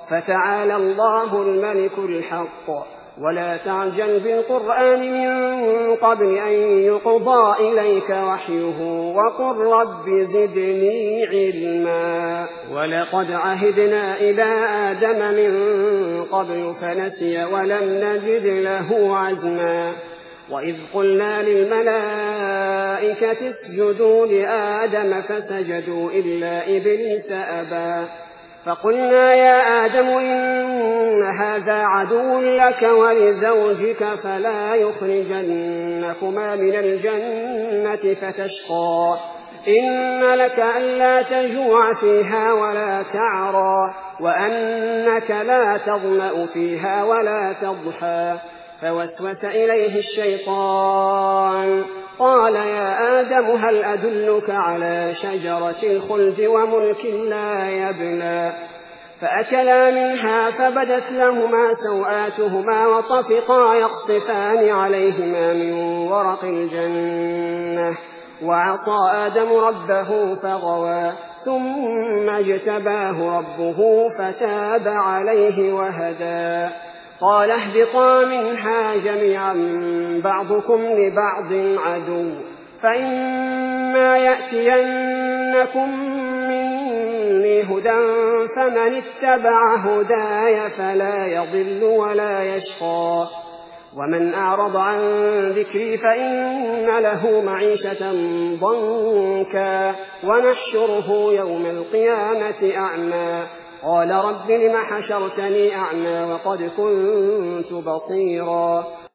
فتعالى الله الملك الحق ولا تعجل بالقرآن من قبل أن يقضى إليك وحيه وقل رب زدني علما ولقد عهدنا إلى آدم من قبل فنسي ولم نجد له عزما وإذ قلنا للملائكة اسجدوا لآدم فسجدوا إلا إبليس أبى فقلنا يا آدم إن هذا عدو لك ولزوجك فلا يخرجنكما من الجنة فتشقى إن لك ألا تجوع فيها ولا تعرى وأنك لا تظمأ فيها ولا تضحى فوسوس إليه الشيطان قال يا آدم هل أدلك على شجرة الخلد وملك لا يبلى فأكلا منها فبدت لهما سوآتهما وطفقا يخصفان عليهما من ورق الجنة وعصى آدم ربه فغوى ثم اجتباه ربه فتاب عليه وهدى قال اهبطا منها جميعا بعضكم لبعض عدو فإما يأتينكم مني هدى فمن اتبع هداي فلا يضل ولا يشقى ومن أعرض عن ذكري فإن له معيشة ضنكا ونحشره يوم القيامة أعمى قال رب لم حشرتني أعمى وقد كنت بصيرا